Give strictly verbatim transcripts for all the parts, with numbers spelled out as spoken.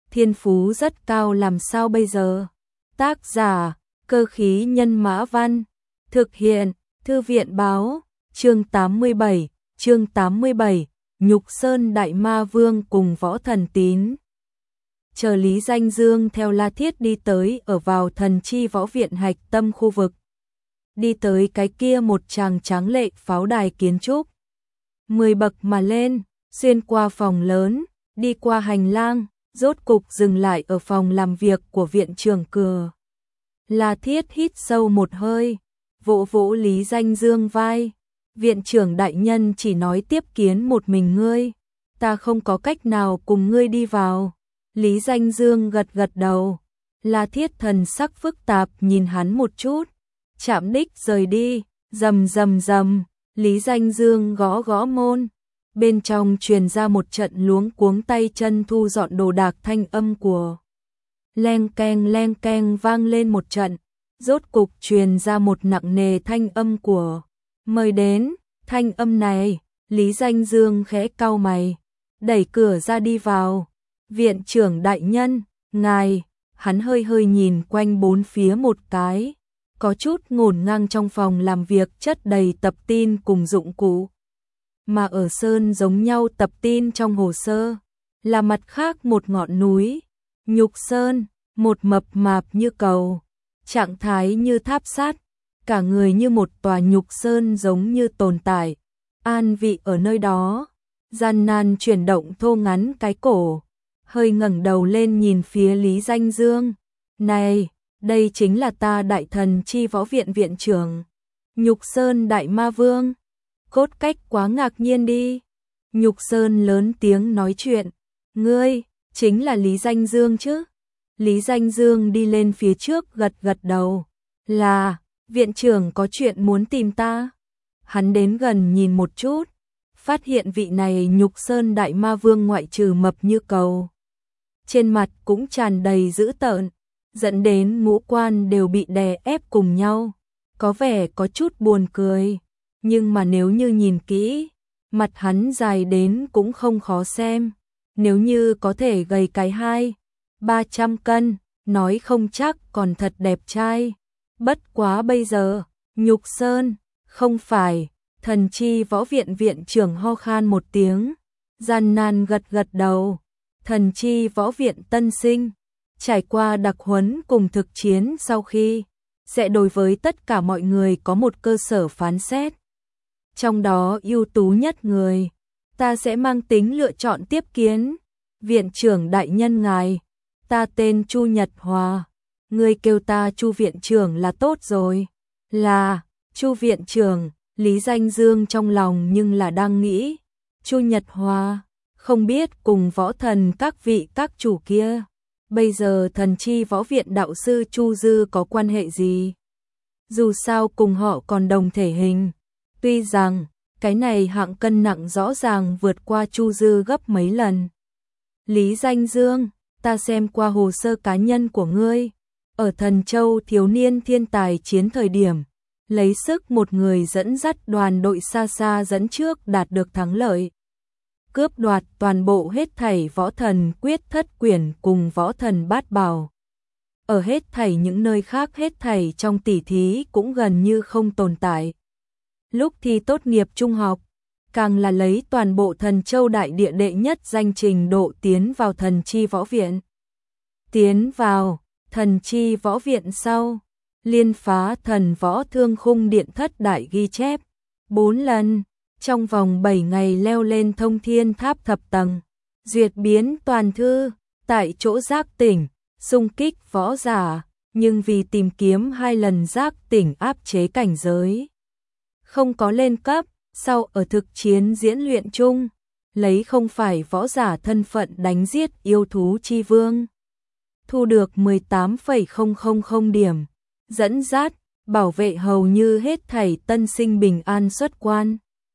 thiên phú rất cao làm sao bây giờ? Tác giả, Cơ khí nhân mã văn, thực hiện, Thư viện báo, chương tám mươi bảy, chương tám mươi bảy, Nhục Sơn Đại Ma Vương cùng Võ Thần Tín. Chờ Lý Danh Dương theo La Thiết đi tới ở vào Thần Chi Võ Viện hạch tâm khu vực. Đi tới cái kia một tràng tráng lệ pháo đài kiến trúc. Mười bậc mà lên, xuyên qua phòng lớn, đi qua hành lang, rốt cục dừng lại ở phòng làm việc của viện trưởng Cừa. La Thiết hít sâu một hơi, vỗ vỗ Lý Danh Dương vai. Viện trưởng đại nhân chỉ nói tiếp kiến một mình ngươi, ta không có cách nào cùng ngươi đi vào. Lý Danh Dương gật gật đầu. La Thiết thần sắc phức tạp nhìn hắn một chút, chạm đích rời đi, rầm rầm rầm. Lý Danh Dương gõ gõ môn, bên trong truyền ra một trận luống cuống tay chân thu dọn đồ đạc thanh âm của leng keng leng keng vang lên một trận, rốt cục truyền ra một nặng nề thanh âm của mời đến. Thanh âm này, Lý Danh Dương khẽ cau mày, đẩy cửa ra đi vào. Viện trưởng đại nhân, ngài. Hắn hơi hơi nhìn quanh bốn phía một cái, có chút ngổn ngang. Trong phòng làm việc chất đầy tập tin cùng dụng cụ, mà ở sơn giống nhau tập tin trong hồ sơ là mặt khác một ngọn núi, Nhục Sơn, một mập mạp như cầu, trạng thái như tháp sắt, cả người như một tòa Nhục Sơn giống như tồn tại, an vị ở nơi đó, gian nan chuyển động thô ngắn cái cổ, hơi ngẩng đầu lên nhìn phía Lý Danh Dương. Này, đây chính là ta Đại Thần Chi Võ Viện viện trưởng, Nhục Sơn Đại Ma Vương. Cốt cách quá ngạc nhiên đi. Nhục Sơn lớn tiếng nói chuyện. Ngươi, chính là Lý Danh Dương chứ? Lý Danh Dương đi lên phía trước gật gật đầu. Là, viện trưởng có chuyện muốn tìm ta. Hắn đến gần nhìn một chút, phát hiện vị này Nhục Sơn Đại Ma Vương ngoại trừ mập như cầu, trên mặt cũng tràn đầy dữ tợn, dẫn đến ngũ quan đều bị đè ép cùng nhau, có vẻ có chút buồn cười. Nhưng mà nếu như nhìn kỹ, mặt hắn dài đến cũng không khó xem. Nếu như có thể gầy cái hai, ba trăm cân, nói không chắc còn thật đẹp trai. Bất quá bây giờ, Nhục Sơn, không phải. Thần Chi Võ Viện viện trưởng ho khan một tiếng, gian nan gật gật đầu. Thần Chi Võ Viện tân sinh, trải qua đặc huấn cùng thực chiến sau khi, sẽ đối với tất cả mọi người có một cơ sở phán xét. Trong đó ưu tú nhất người, ta sẽ mang tính lựa chọn tiếp kiến. Viện trưởng đại nhân ngài, ta tên Chu Nhật Hòa, ngươi kêu ta Chu viện trưởng là tốt rồi. Là, Chu viện trưởng. Lý Danh Dương trong lòng nhưng là đang nghĩ, Chu Nhật Hòa, không biết cùng võ thần các vị các chủ kia, bây giờ Thần Chi Võ Viện đạo sư Chu Dư có quan hệ gì? Dù sao cùng họ còn đồng thể hình, tuy rằng cái này hạng cân nặng rõ ràng vượt qua Chu Dư gấp mấy lần. Lý Danh Dương, ta xem qua hồ sơ cá nhân của ngươi, ở Thần Châu thiếu niên thiên tài chiến thời điểm, lấy sức một người dẫn dắt đoàn đội xa xa dẫn trước đạt được thắng lợi, cướp đoạt toàn bộ hết thảy võ thần quyết thất quyển cùng võ thần bát bảo. Ở hết thảy những nơi khác hết thảy trong tỷ thí cũng gần như không tồn tại. Lúc thi tốt nghiệp trung học, càng là lấy toàn bộ Thần Châu đại địa đệ nhất danh trình độ tiến vào Thần Chi Võ Viện. Tiến vào Thần Chi Võ Viện sau, liên phá thần võ thương khung điện thất đại ghi chép bốn lần, trong vòng bảy ngày leo lên thông thiên tháp thập tầng, duyệt biến toàn thư, tại chỗ giác tỉnh, xung kích võ giả, nhưng vì tìm kiếm hai lần giác tỉnh áp chế cảnh giới, không có lên cấp. Sau ở thực chiến diễn luyện chung, lấy không phải võ giả thân phận đánh giết yêu thú chi vương, thu được mười tám phẩy không không không điểm, dẫn dắt, bảo vệ hầu như hết thảy tân sinh bình an xuất quan.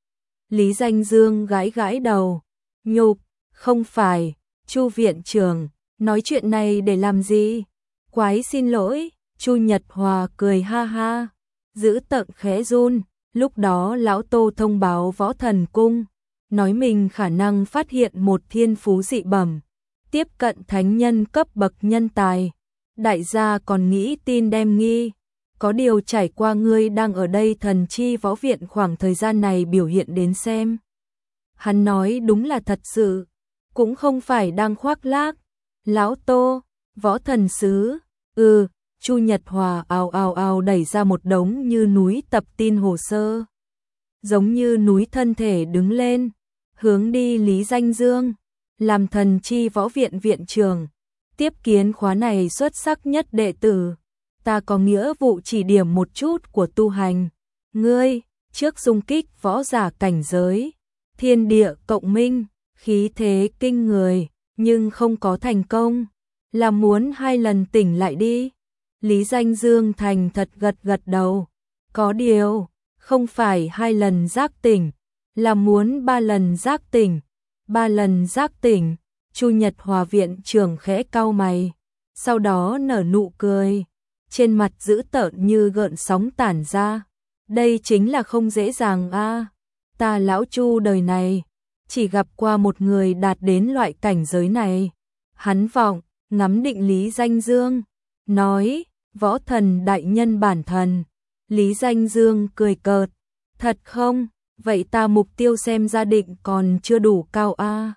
Lý Danh Dương gãi gãi đầu, nhục, không phải, Chu viện trưởng, nói chuyện này để làm gì? Quái xin lỗi, Chu Nhật Hòa cười ha ha, giữ tợn khẽ run. Lúc đó lão Tô thông báo Võ Thần Cung, nói mình khả năng phát hiện một thiên phú dị bẩm, tiếp cận thánh nhân cấp bậc nhân tài. Đại gia còn nghĩ tin đem nghi. Có điều trải qua ngươi đang ở đây thần chi võ viện khoảng thời gian này biểu hiện đến xem. Hắn nói đúng là thật sự, cũng không phải đang khoác lác. Lão Tô, võ thần sứ, ừ, Chu Nhật Hòa ào ào ào đẩy ra một đống như núi tập tin hồ sơ. Giống như núi thân thể đứng lên, hướng đi Lý Danh Dương, làm thần chi võ viện viện trưởng, tiếp kiến khóa này xuất sắc nhất đệ tử. Ta có nghĩa vụ chỉ điểm một chút của tu hành. Ngươi, trước xung kích võ giả cảnh giới, thiên địa cộng minh, khí thế kinh người, nhưng không có thành công, là muốn hai lần tỉnh lại đi. Lý Danh Dương thành thật gật gật đầu, có điều, không phải hai lần giác tỉnh, là muốn ba lần giác tỉnh, ba lần giác tỉnh. Chu Nhật Hòa viện trưởng khẽ cau mày, sau đó nở nụ cười, trên mặt dữ tợn như gợn sóng tản ra. Đây chính là không dễ dàng a. Ta lão Chu đời này chỉ gặp qua một người đạt đến loại cảnh giới này. Hắn vọng ngắm định Lý Danh Dương, nói: "Võ thần đại nhân bản thần." Lý Danh Dương cười cợt: "Thật không? Vậy ta mục tiêu xem gia định còn chưa đủ cao a.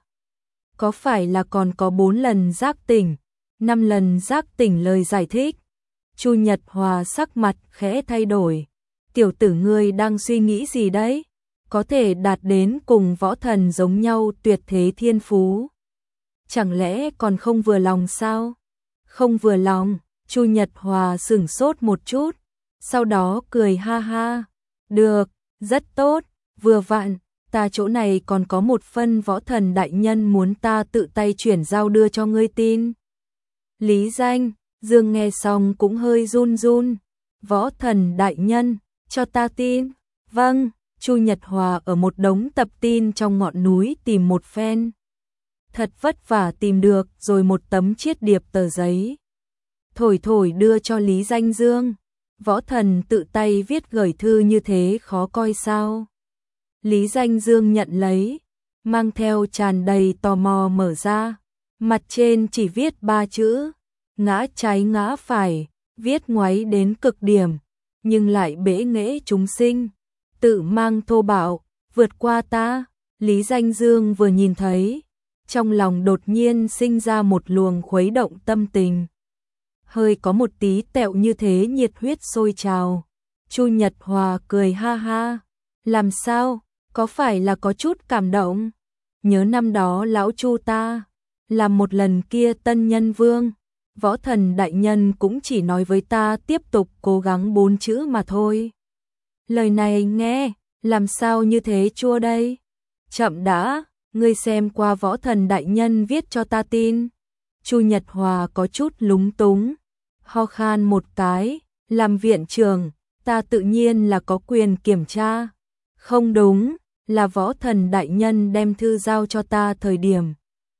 Có phải là còn có bốn lần giác tỉnh, năm lần giác tỉnh?" Lời giải thích. Chu Nhật Hòa sắc mặt khẽ thay đổi. "Tiểu tử ngươi đang suy nghĩ gì đấy? Có thể đạt đến cùng võ thần giống nhau tuyệt thế thiên phú, chẳng lẽ còn không vừa lòng sao?" "Không vừa lòng?" Chu Nhật Hòa sửng sốt một chút, sau đó cười ha ha. "Được, rất tốt, vừa vặn, ta chỗ này còn có một phân võ thần đại nhân muốn ta tự tay chuyển giao đưa cho ngươi tin." Lý Danh Dương nghe xong cũng hơi run run. "Võ thần đại nhân, cho ta tin." "Vâng." Chu Nhật Hòa ở một đống tập tin trong ngọn núi tìm một phen. Thật vất vả tìm được rồi một tấm chiết điệp tờ giấy. Thổi thổi đưa cho Lý Danh Dương. "Võ thần tự tay viết gửi thư như thế khó coi sao?" Lý Danh Dương nhận lấy, mang theo tràn đầy tò mò mở ra. Mặt trên chỉ viết ba chữ: ngã trái ngã phải, viết ngoáy đến cực điểm, nhưng lại bẽ nghễ chúng sinh, tự mang thô bạo, vượt qua ta. Lý Danh Dương vừa nhìn thấy, trong lòng đột nhiên sinh ra một luồng khuấy động tâm tình. Hơi có một tí tẹo như thế nhiệt huyết sôi trào. Chu Nhật Hòa cười ha ha. "Làm sao, có phải là có chút cảm động? Nhớ năm đó lão Chu ta làm một lần kia tân nhân vương, võ thần đại nhân cũng chỉ nói với ta tiếp tục cố gắng bốn chữ mà thôi. Lời này nghe, làm sao như thế chua đây?" "Chậm đã, ngươi xem qua võ thần đại nhân viết cho ta tin." Chu Nhật Hòa có chút lúng túng, ho khan một cái, "Làm viện trưởng, ta tự nhiên là có quyền kiểm tra." "Không đúng, là võ thần đại nhân đem thư giao cho ta thời điểm,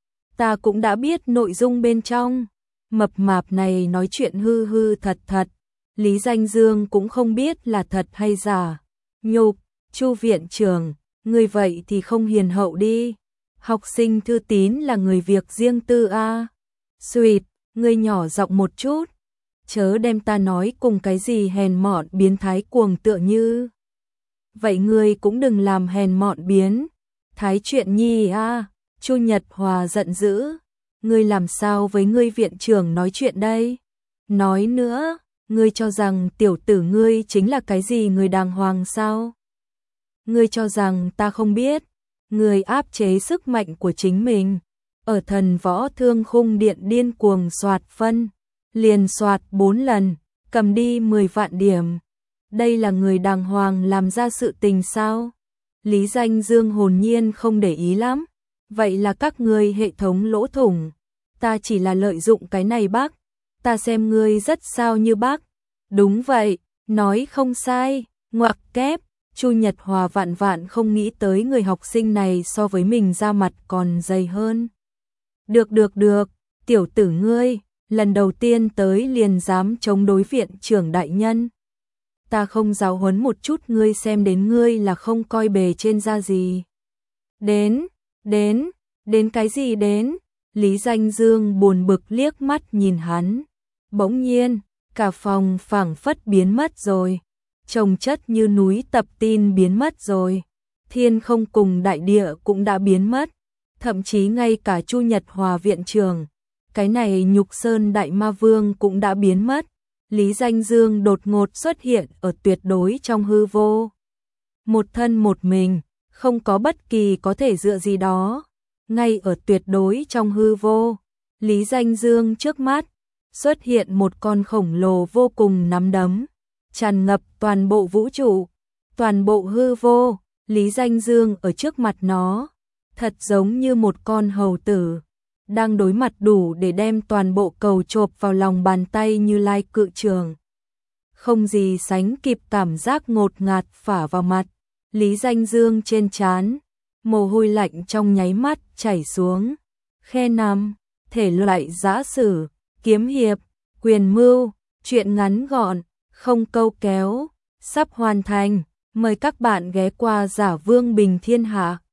ta cũng đã biết nội dung bên trong." Mập mạp này nói chuyện hư hư thật thật, Lý Danh Dương cũng không biết là thật hay giả. Nhục, Chu viện trưởng, người vậy thì không hiền hậu đi. Học sinh thư tín là người việc riêng tư a. Xuyệt, ngươi nhỏ giọng một chút, chớ đem ta nói cùng cái gì hèn mọn biến thái cuồng tựa như. Vậy ngươi cũng đừng làm hèn mọn biến thái chuyện nhi a. Chu Nhật Hòa giận dữ. "Ngươi làm sao với ngươi viện trưởng nói chuyện đây? Nói nữa, ngươi cho rằng tiểu tử ngươi chính là cái gì người đàng hoàng sao? Ngươi cho rằng ta không biết?" Ngươi áp chế sức mạnh của chính mình, ở thần võ thương khung điện điên cuồng soạt phân, liền soạt bốn lần, cầm đi mười vạn điểm. Đây là người đàng hoàng làm ra sự tình sao? Lý Danh Dương hồn nhiên không để ý lắm. "Vậy là các ngươi hệ thống lỗ thủng, ta chỉ là lợi dụng cái này bác, ta xem ngươi rất sao như bác." "Đúng vậy, nói không sai." Ngoặc kép. Chu Nhật Hòa vạn vạn không nghĩ tới người học sinh này so với mình da mặt còn dày hơn. "Được được được, tiểu tử ngươi, lần đầu tiên tới liền dám chống đối viện trưởng đại nhân. Ta không giáo huấn một chút ngươi xem đến ngươi là không coi bề trên ra gì." "Đến, đến, đến cái gì đến?" Lý Danh Dương buồn bực liếc mắt nhìn hắn. Bỗng nhiên, cả phòng phảng phất biến mất rồi. Chồng chất như núi tập tin biến mất rồi. Thiên không cùng đại địa cũng đã biến mất. Thậm chí ngay cả Chu Nhật Hòa viện trưởng, cái này Nhục Sơn Đại Ma Vương cũng đã biến mất. Lý Danh Dương đột ngột xuất hiện ở tuyệt đối trong hư vô. Một thân một mình, không có bất kỳ có thể dựa gì đó. Ngay ở tuyệt đối trong hư vô, Lý Danh Dương trước mắt, xuất hiện một con khổng lồ vô cùng nắm đấm, tràn ngập toàn bộ vũ trụ, toàn bộ hư vô, Lý Danh Dương ở trước mặt nó, thật giống như một con hầu tử, đang đối mặt đủ để đem toàn bộ cầu chộp vào lòng bàn tay Như Lai cự trường. Không gì sánh kịp cảm giác ngột ngạt phả vào mặt, Lý Danh Dương trên trán, mồ hôi lạnh trong nháy mắt chảy xuống. Khe năm, thể loại giã sử, kiếm hiệp, quyền mưu, truyện ngắn gọn, không câu kéo, sắp hoàn thành. Mời các bạn ghé qua Giả Vương Bình Thiên Hạ.